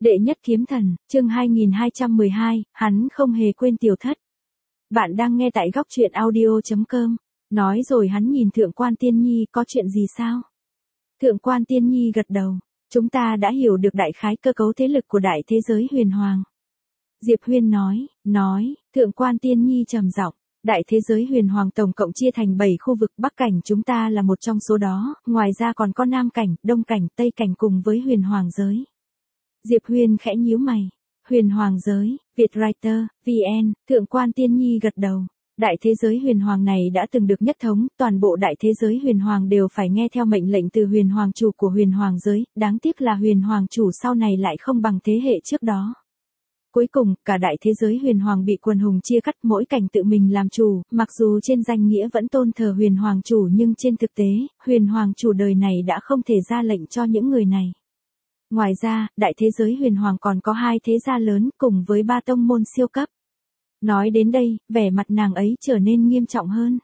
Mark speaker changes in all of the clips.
Speaker 1: Đệ nhất kiếm thần, chương 2212, hắn không hề quên tiểu thất. Bạn đang nghe tại góc truyện audio.com. Nói rồi hắn nhìn Thượng quan Tiên Nhi, có chuyện gì sao? Thượng quan Tiên Nhi gật đầu. Chúng ta đã hiểu được đại khái cơ cấu thế lực của đại thế giới huyền hoàng. Diệp Huyên nói, Thượng quan Tiên Nhi trầm giọng. Đại thế giới huyền hoàng tổng cộng chia thành 7 khu vực, Bắc cảnh chúng ta là một trong số đó, ngoài ra còn có Nam cảnh, Đông cảnh, Tây cảnh cùng với huyền hoàng giới. Diệp Huyên khẽ nhíu mày. Huyền hoàng giới, Vietwriter, VN, Thượng quan Tiên Nhi gật đầu. Đại thế giới huyền hoàng này đã từng được nhất thống, toàn bộ đại thế giới huyền hoàng đều phải nghe theo mệnh lệnh từ huyền hoàng chủ của huyền hoàng giới, đáng tiếc là huyền hoàng chủ sau này lại không bằng thế hệ trước đó. Cuối cùng, cả đại thế giới huyền hoàng bị quần hùng chia cắt, mỗi cảnh tự mình làm chủ, mặc dù trên danh nghĩa vẫn tôn thờ huyền hoàng chủ nhưng trên thực tế, huyền hoàng chủ đời này đã không thể ra lệnh cho những người này. Ngoài ra, đại thế giới huyền hoàng còn có 2 thế gia lớn cùng với 3 tông môn siêu cấp. Nói đến đây, vẻ mặt nàng ấy trở nên nghiêm trọng hơn.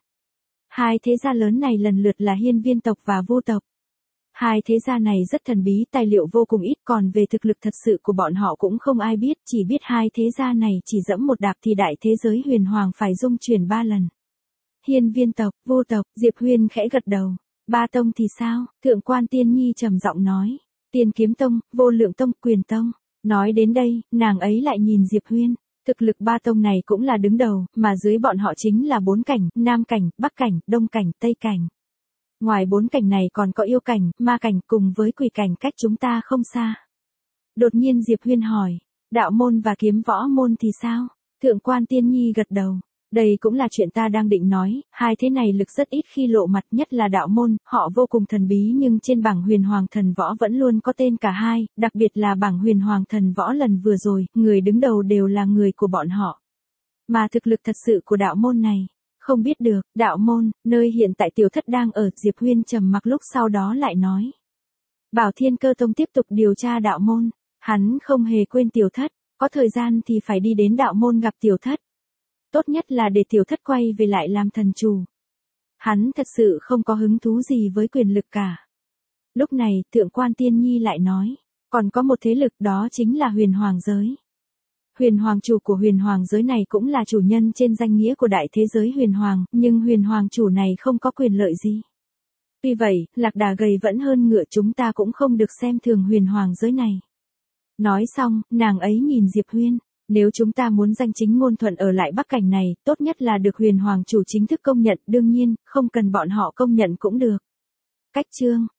Speaker 1: 2 thế gia lớn này lần lượt là Hiên Viên tộc và Vu tộc. 2 thế gia này rất thần bí, tài liệu vô cùng ít, còn về thực lực thật sự của bọn họ cũng không ai biết, chỉ biết 2 thế gia này chỉ dẫm một đạp thì đại thế giới huyền hoàng phải rung chuyển 3 lần. Hiên Viên tộc, Vu tộc, Diệp Huyên khẽ gật đầu. 3 tông thì sao? Thượng quan Tiên Nhi trầm giọng nói. Tiên Kiếm Tông, Vô Lượng Tông, Quyền Tông. Nói đến đây, nàng ấy lại nhìn Diệp Huyên. Thực lực 3 tông này cũng là đứng đầu, mà dưới bọn họ chính là 4 cảnh, Nam cảnh, Bắc cảnh, Đông cảnh, Tây cảnh. Ngoài 4 cảnh này còn có yêu cảnh, ma cảnh cùng với quỷ cảnh cách chúng ta không xa. Đột nhiên Diệp Huyên hỏi, đạo môn và kiếm võ môn thì sao? Thượng quan Tiên Nhi gật đầu. Đây cũng là chuyện ta đang định nói, 2 thế này lực rất ít khi lộ mặt, nhất là đạo môn, họ vô cùng thần bí nhưng trên bảng huyền hoàng thần võ vẫn luôn có tên cả hai, đặc biệt là bảng huyền hoàng thần võ lần vừa rồi, người đứng đầu đều là người của bọn họ. Mà thực lực thật sự của đạo môn này, không biết được. Đạo môn, nơi hiện tại tiểu thất đang ở. Diệp Huyên trầm mặc lúc sau đó lại nói. Bảo Thiên Cơ Tông tiếp tục điều tra đạo môn, hắn không hề quên tiểu thất, có thời gian thì phải đi đến đạo môn gặp tiểu thất. Tốt nhất là để tiểu thất quay về lại làm thần chủ. Hắn thật sự không có hứng thú gì với quyền lực cả. Lúc này, Thượng quan Tiên Nhi lại nói, còn có một thế lực, đó chính là huyền hoàng giới. Huyền hoàng chủ của huyền hoàng giới này cũng là chủ nhân trên danh nghĩa của đại thế giới huyền hoàng, nhưng huyền hoàng chủ này không có quyền lợi gì. Tuy vậy, lạc đà gầy vẫn hơn ngựa, chúng ta cũng không được xem thường huyền hoàng giới này. Nói xong, nàng ấy nhìn Diệp Huyên. Nếu chúng ta muốn danh chính ngôn thuận ở lại Bắc cảnh này, tốt nhất là được huyền hoàng chủ chính thức công nhận, đương nhiên, không cần bọn họ công nhận cũng được. Cách chương